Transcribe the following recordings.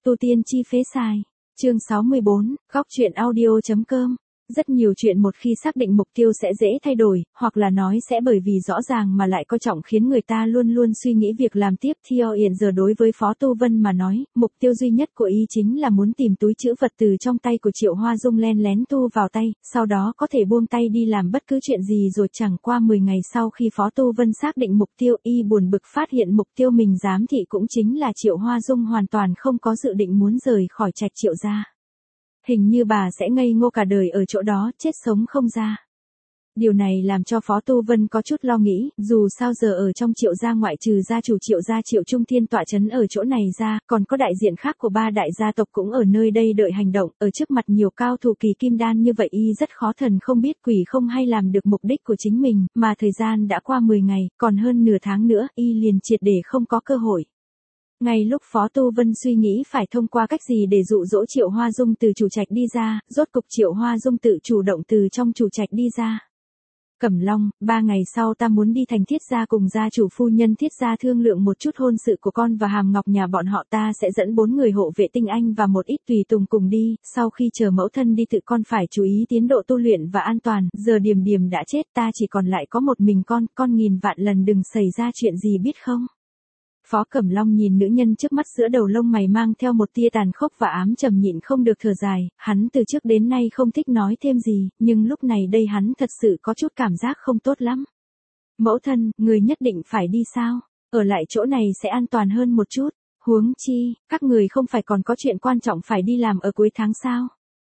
Tu tiên chi phế xài. Chương 64, góc truyện audio.com. Rất nhiều chuyện một khi xác định mục tiêu sẽ dễ thay đổi, hoặc là nói sẽ bởi vì rõ ràng mà lại coi trọng khiến người ta luôn luôn suy nghĩ việc làm tiếp. Theo hiện giờ đối với Phó Tu Vân mà nói, mục tiêu duy nhất của y chính là muốn tìm túi trữ vật từ trong tay của Triệu Hoa Dung len lén thu vào tay, sau đó có thể buông tay đi làm bất cứ chuyện gì. Rồi chẳng qua 10 ngày sau khi Phó Tu Vân xác định mục tiêu, y buồn bực phát hiện mục tiêu mình giám thị cũng chính là Triệu Hoa Dung hoàn toàn không có dự định muốn rời khỏi trạch Triệu gia. Hình như bà sẽ ngây ngô cả đời ở chỗ đó, chết sống không ra. Điều này làm cho Phó Tu Vân có chút lo nghĩ, dù sao giờ ở trong Triệu gia ngoại trừ gia chủ Triệu gia Triệu Trung Thiên tọa chấn ở chỗ này ra, còn có đại diện khác của 3 đại gia tộc cũng ở nơi đây đợi hành động, ở trước mặt nhiều cao thủ kỳ kim đan như vậy y rất khó thần không biết quỷ không hay làm được mục đích của chính mình, mà thời gian đã qua 10 ngày, còn hơn nửa tháng nữa, y liền triệt để không có cơ hội. Ngay lúc Phó Tu Vân suy nghĩ phải thông qua cách gì để dụ dỗ Triệu Hoa Dung từ chủ trạch đi ra, rốt cục Triệu Hoa Dung tự chủ động từ trong chủ trạch đi ra. Cẩm Long, 3 ngày sau ta muốn đi thành Thiết gia cùng gia chủ phu nhân Thiết gia thương lượng một chút hôn sự của con và Hàm Ngọc nhà bọn họ. Ta sẽ dẫn 4 người hộ vệ tinh anh và một ít tùy tùng cùng đi, sau khi chờ mẫu thân đi tự con phải chú ý tiến độ tu luyện và an toàn, giờ Điềm Điềm đã chết ta chỉ còn lại có một mình con nghìn vạn lần đừng xảy ra chuyện gì biết không. Phó Cẩm Long nhìn nữ nhân trước mắt giữa đầu lông mày mang theo một tia tàn khốc và ám trầm nhịn không được thở dài, hắn từ trước đến nay không thích nói thêm gì, nhưng lúc này đây hắn thật sự có chút cảm giác không tốt lắm. Mẫu thân, người nhất định phải đi sao? Ở lại chỗ này sẽ an toàn hơn một chút, huống chi, các người không phải còn có chuyện quan trọng phải đi làm ở cuối tháng sao?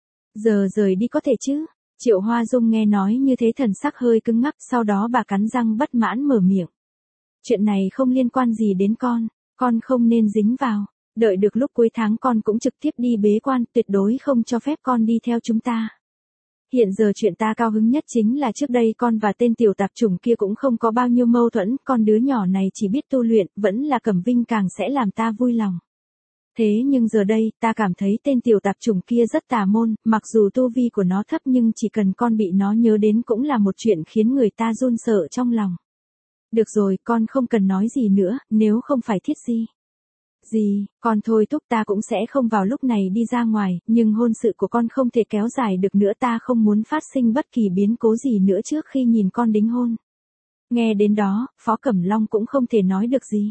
Giờ rời đi có thể chứ? Triệu Hoa Dung nghe nói như thế thần sắc hơi cứng ngắc, sau đó bà cắn răng bất mãn mở miệng. Chuyện này không liên quan gì đến con không nên dính vào, đợi được lúc cuối tháng con cũng trực tiếp đi bế quan, tuyệt đối không cho phép con đi theo chúng ta. Hiện giờ chuyện ta cao hứng nhất chính là trước đây con và tên tiểu tạp chủng kia cũng không có bao nhiêu mâu thuẫn, con đứa nhỏ này chỉ biết tu luyện, vẫn là Cẩm Vinh càng sẽ làm ta vui lòng. Thế nhưng giờ đây, ta cảm thấy tên tiểu tạp chủng kia rất tà môn, mặc dù tu vi của nó thấp nhưng chỉ cần con bị nó nhớ đến cũng là một chuyện khiến người ta run sợ trong lòng. Được rồi, con không cần nói gì nữa, nếu không phải Thiết gì. Gì, con thôi thúc ta cũng sẽ không vào lúc này đi ra ngoài, nhưng hôn sự của con không thể kéo dài được nữa, ta không muốn phát sinh bất kỳ biến cố gì nữa trước khi nhìn con đính hôn. Nghe đến đó, Phó Cẩm Long cũng không thể nói được gì.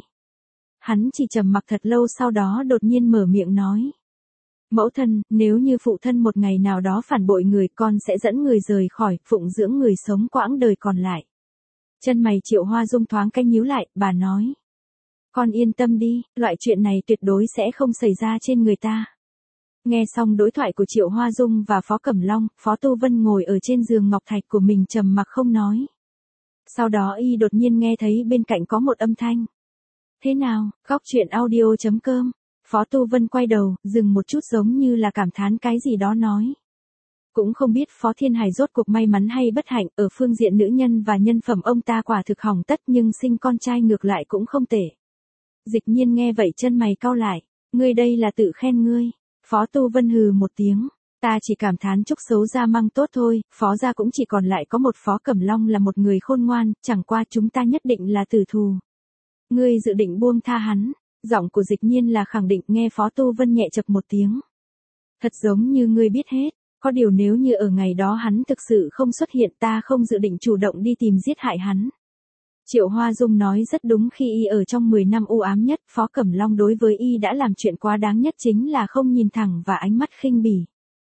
Hắn chỉ trầm mặc thật lâu sau đó đột nhiên mở miệng nói. Mẫu thân, nếu như phụ thân một ngày nào đó phản bội người, con sẽ dẫn người rời khỏi, phụng dưỡng người sống quãng đời còn lại. Chân mày Triệu Hoa Dung thoáng canh nhíu lại, bà nói. Con yên tâm đi, loại chuyện này tuyệt đối sẽ không xảy ra trên người ta. Nghe xong đối thoại của Triệu Hoa Dung và Phó Cẩm Long, Phó Tu Vân ngồi ở trên giường ngọc thạch của mình trầm mặc không nói. Sau đó y đột nhiên nghe thấy bên cạnh có một âm thanh. Thế nào, góc truyện audio.com. Phó Tu Vân quay đầu, dừng một chút giống như là cảm thán cái gì đó nói. Cũng không biết Phó Thiên Hải rốt cuộc may mắn hay bất hạnh, ở phương diện nữ nhân và nhân phẩm ông ta quả thực hỏng tất nhưng sinh con trai ngược lại cũng không tệ. Dịch Nhiên nghe vậy chân mày cau lại, ngươi đây là tự khen ngươi. Phó Tu Vân hừ một tiếng, ta chỉ cảm thán chúc xấu gia măng tốt thôi, Phó gia cũng chỉ còn lại có một Phó Cẩm Long là một người khôn ngoan, chẳng qua chúng ta nhất định là tử thù. Ngươi dự định buông tha hắn? Giọng của Dịch Nhiên là khẳng định, nghe Phó Tu Vân nhẹ chập một tiếng. Thật giống như ngươi biết hết. Có điều nếu như ở ngày đó hắn thực sự không xuất hiện, ta không dự định chủ động đi tìm giết hại hắn. Triệu Hoa Dung nói rất đúng, khi y ở trong 10 năm u ám nhất, Phó Cẩm Long đối với y đã làm chuyện quá đáng nhất chính là không nhìn thẳng và ánh mắt khinh bỉ.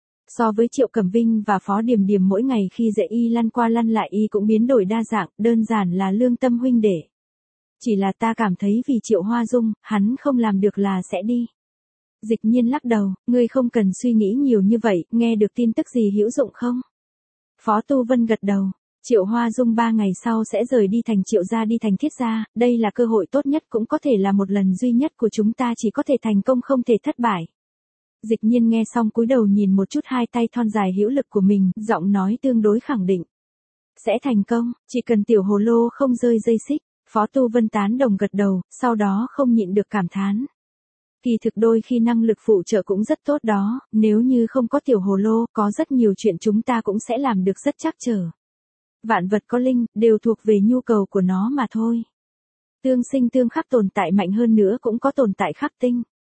So với Triệu Cẩm Vinh và Phó Điềm Điềm mỗi ngày khi dạy y lăn qua lăn lại y cũng biến đổi đa dạng, đơn giản là lương tâm huynh đệ. Chỉ là ta cảm thấy vì Triệu Hoa Dung, hắn không làm được là sẽ đi. Dịch Nhiên lắc đầu, ngươi không cần suy nghĩ nhiều như vậy, nghe được tin tức gì hữu dụng không? Phó Tu Vân gật đầu, Triệu Hoa Dung 3 ngày sau sẽ rời đi thành Triệu gia đi thành Thiết gia, đây là cơ hội tốt nhất cũng có thể là một lần duy nhất của chúng ta, chỉ có thể thành công không thể thất bại. Dịch Nhiên nghe xong cúi đầu nhìn một chút hai tay thon dài hữu lực của mình, giọng nói tương đối khẳng định. Sẽ thành công, chỉ cần tiểu hồ lô không rơi dây xích. Phó Tu Vân tán đồng gật đầu, sau đó không nhịn được cảm thán. Kỳ thực đôi khi năng lực phụ trợ cũng rất tốt đó, nếu như không có tiểu hồ lô, có rất nhiều chuyện chúng ta cũng sẽ làm được rất trắc trở. Vạn vật có linh, đều thuộc về nhu cầu của nó mà thôi. Tương sinh tương khắc tồn tại mạnh hơn nữa cũng có tồn tại khắc tinh.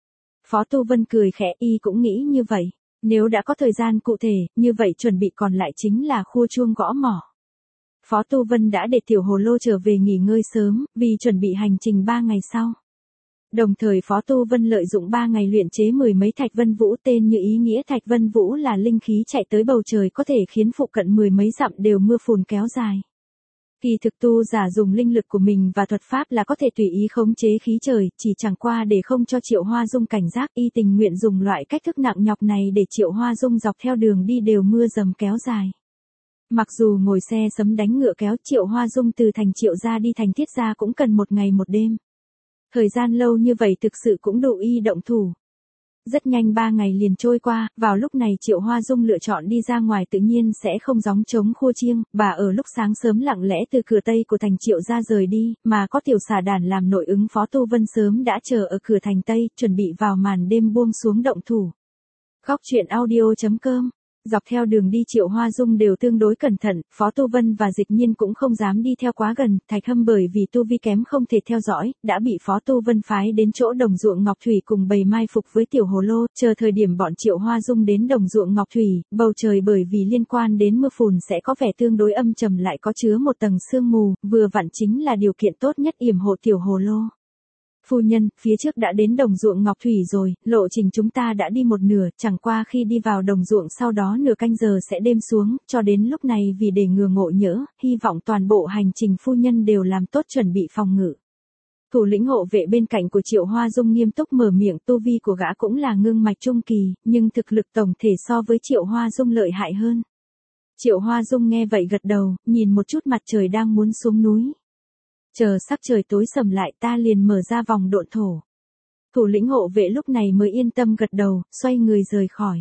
Phó Tu Vân cười khẽ, y cũng nghĩ như vậy. Nếu đã có thời gian cụ thể, như vậy chuẩn bị còn lại chính là khua chuông gõ mỏ. Phó Tu Vân đã để tiểu hồ lô trở về nghỉ ngơi sớm, vì chuẩn bị hành trình 3 ngày sau. Đồng thời Phó Tu Vân lợi dụng 3 ngày luyện chế 10 mấy thạch vân vũ, tên như ý nghĩa thạch vân vũ là linh khí chạy tới bầu trời có thể khiến phụ cận 10 mấy dặm đều mưa phùn kéo dài. Kỳ thực tu giả dùng linh lực của mình và thuật pháp là có thể tùy ý khống chế khí trời, chỉ chẳng qua để không cho Triệu Hoa Dung cảnh giác, y tình nguyện dùng loại cách thức nặng nhọc này để Triệu Hoa Dung dọc theo đường đi đều mưa dầm kéo dài. Mặc dù ngồi xe sấm đánh ngựa kéo, Triệu Hoa Dung từ thành Triệu gia đi thành Thiết gia cũng cần 1 ngày 1 đêm. Thời gian lâu như vậy thực sự cũng đủ y động thủ. Rất nhanh 3 ngày liền trôi qua, vào lúc này Triệu Hoa Dung lựa chọn đi ra ngoài tự nhiên sẽ không gióng trống khua chiêng, bà ở lúc sáng sớm lặng lẽ từ cửa tây của thành Triệu gia rời đi, mà có tiểu xà đàn làm nội ứng Phó Tu Vân sớm đã chờ ở cửa thành tây, chuẩn bị vào màn đêm buông xuống động thủ. Góc truyện audio.com. Dọc theo đường đi Triệu Hoa Dung đều tương đối cẩn thận, Phó Tu Vân và Dịch Nhiên cũng không dám đi theo quá gần, Thạch Hâm bởi vì tu vi kém không thể theo dõi, đã bị Phó Tu Vân phái đến chỗ đồng ruộng Ngọc Thủy cùng bầy mai phục với tiểu hồ lô, chờ thời điểm bọn Triệu Hoa Dung đến đồng ruộng Ngọc Thủy, bầu trời bởi vì liên quan đến mưa phùn sẽ có vẻ tương đối âm trầm lại có chứa một tầng sương mù, vừa vặn chính là điều kiện tốt nhất yểm hộ tiểu hồ lô. Phu nhân, phía trước đã đến đồng ruộng Ngọc Thủy rồi, lộ trình chúng ta đã đi một nửa, chẳng qua khi đi vào đồng ruộng sau đó nửa canh giờ sẽ đêm xuống, cho đến lúc này vì để ngừa ngộ nhỡ, hy vọng toàn bộ hành trình phu nhân đều làm tốt chuẩn bị phòng ngự. Thủ lĩnh hộ vệ bên cạnh của Triệu Hoa Dung nghiêm túc mở miệng, tu vi của gã cũng là ngưng mạch trung kỳ, nhưng thực lực tổng thể so với Triệu Hoa Dung lợi hại hơn. Triệu Hoa Dung nghe vậy gật đầu, nhìn một chút mặt trời đang muốn xuống núi. Chờ sắc trời tối sầm lại ta liền mở ra vòng độn thổ. Thủ lĩnh hộ vệ lúc này mới yên tâm gật đầu, xoay người rời khỏi.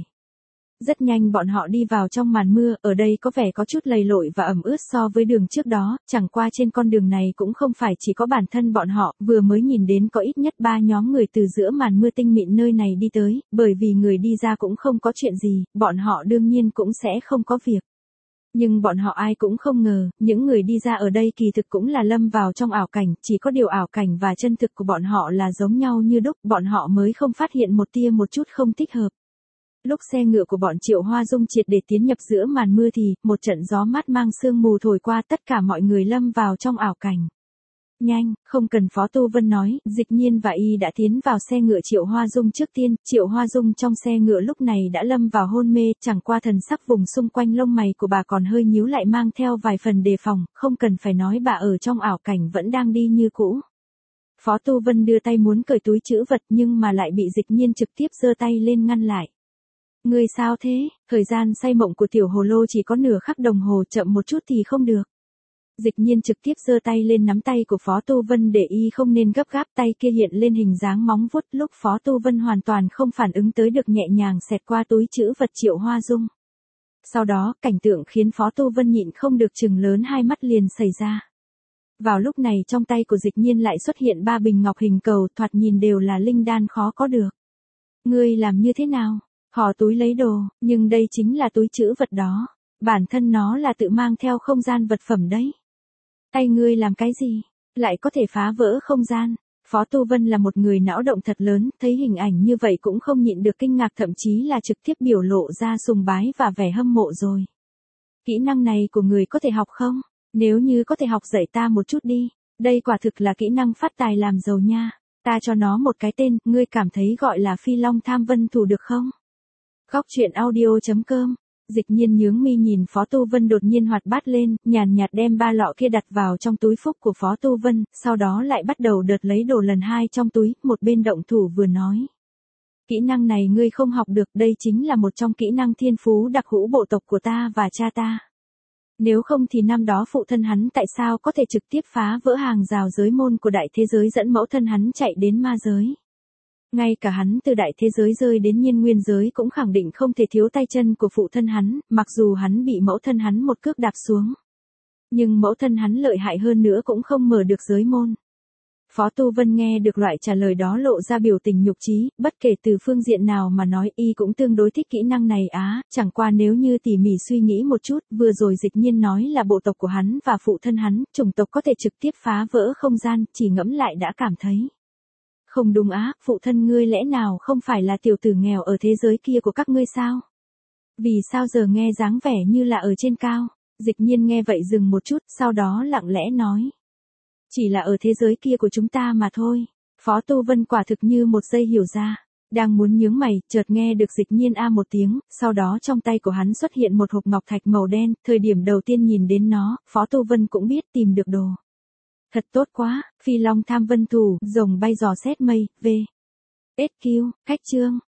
Rất nhanh bọn họ đi vào trong màn mưa, ở đây có vẻ có chút lầy lội và ẩm ướt so với đường trước đó, chẳng qua trên con đường này cũng không phải chỉ có bản thân bọn họ, vừa mới nhìn đến có ít nhất 3 nhóm người từ giữa màn mưa tinh mịn nơi này đi tới, bởi vì người đi ra cũng không có chuyện gì, bọn họ đương nhiên cũng sẽ không có việc. Nhưng bọn họ ai cũng không ngờ, những người đi ra ở đây kỳ thực cũng là lâm vào trong ảo cảnh, chỉ có điều ảo cảnh và chân thực của bọn họ là giống nhau như đúc, bọn họ mới không phát hiện một tia một chút không thích hợp. Lúc xe ngựa của bọn Triệu Hoa Dung triệt để tiến nhập giữa màn mưa thì, một trận gió mát mang sương mù thổi qua, tất cả mọi người lâm vào trong ảo cảnh. Nhanh, không cần Phó Tu Vân nói, Dịch Nhiên và y đã tiến vào xe ngựa Triệu Hoa Dung trước tiên, Triệu Hoa Dung trong xe ngựa lúc này đã lâm vào hôn mê, chẳng qua thần sắc vùng xung quanh lông mày của bà còn hơi nhíu lại mang theo vài phần đề phòng, không cần phải nói bà ở trong ảo cảnh vẫn đang đi như cũ. Phó Tu Vân đưa tay muốn cởi túi trữ vật nhưng mà lại bị Dịch Nhiên trực tiếp giơ tay lên ngăn lại. Ngươi sao thế, thời gian say mộng của tiểu hồ lô chỉ có nửa khắc đồng hồ, chậm một chút thì không được. Dịch Nhiên trực tiếp giơ tay lên nắm tay của Phó Tu Vân để y không nên gấp gáp, tay kia hiện lên hình dáng móng vuốt, lúc Phó Tu Vân hoàn toàn không phản ứng tới được nhẹ nhàng xẹt qua túi trữ vật Triệu Hoa Dung. Sau đó, cảnh tượng khiến Phó Tu Vân nhịn không được trừng lớn hai mắt liền xảy ra. Vào lúc này trong tay của Dịch Nhiên lại xuất hiện 3 bình ngọc hình cầu, thoạt nhìn đều là linh đan khó có được. Ngươi làm như thế nào? Hò túi lấy đồ, nhưng đây chính là túi trữ vật đó. Bản thân nó là tự mang theo không gian vật phẩm đấy. Tay ngươi làm cái gì? Lại có thể phá vỡ không gian. Phó Tu Vân là một người não động thật lớn, thấy hình ảnh như vậy cũng không nhịn được kinh ngạc, thậm chí là trực tiếp biểu lộ ra sùng bái và vẻ hâm mộ rồi. Kỹ năng này của người có thể học không? Nếu như có thể học dạy ta một chút đi. Đây quả thực là kỹ năng phát tài làm giàu nha. Ta cho nó một cái tên, ngươi cảm thấy gọi là Phi Long Tham Vân Thủ được không? Góc truyện audio.com. Dịch Nhiên nhướng mi nhìn Phó Tu Vân đột nhiên hoạt bát lên, nhàn nhạt đem 3 lọ kia đặt vào trong túi phúc của Phó Tu Vân, sau đó lại bắt đầu đợt lấy đồ lần 2 trong túi, một bên động thủ vừa nói. Kỹ năng này ngươi không học được, đây chính là một trong kỹ năng thiên phú đặc hữu bộ tộc của ta và cha ta. Nếu không thì năm đó phụ thân hắn tại sao có thể trực tiếp phá vỡ hàng rào giới môn của đại thế giới dẫn mẫu thân hắn chạy đến ma giới. Ngay cả hắn từ đại thế giới rơi đến nhiên nguyên giới cũng khẳng định không thể thiếu tay chân của phụ thân hắn, mặc dù hắn bị mẫu thân hắn một cước đạp xuống. Nhưng mẫu thân hắn lợi hại hơn nữa cũng không mở được giới môn. Phó Tu Vân nghe được loại trả lời đó lộ ra biểu tình nhục trí, bất kể từ phương diện nào mà nói y cũng tương đối thích kỹ năng này chẳng qua nếu như tỉ mỉ suy nghĩ một chút, vừa rồi Dịch Nhiên nói là bộ tộc của hắn và phụ thân hắn, chủng tộc có thể trực tiếp phá vỡ không gian, chỉ ngẫm lại đã cảm thấy Không đúng á, phụ thân ngươi lẽ nào không phải là tiểu tử nghèo ở thế giới kia của các ngươi sao? Vì sao giờ nghe dáng vẻ như là ở trên cao? Dịch nhiên nghe vậy dừng một chút, sau đó lặng lẽ nói. Chỉ là ở thế giới kia của chúng ta mà thôi. Phó Tu Vân quả thực như một giây hiểu ra. Đang muốn nhướng mày, chợt nghe được Dịch nhiên a một tiếng, sau đó trong tay của hắn xuất hiện một hộp ngọc thạch màu đen, thời điểm đầu tiên nhìn đến nó, Phó Tu Vân cũng biết tìm được đồ. Thật tốt quá, phi long tham vân thủ, rồng bay giò xét mây, v. SQ, khách chương.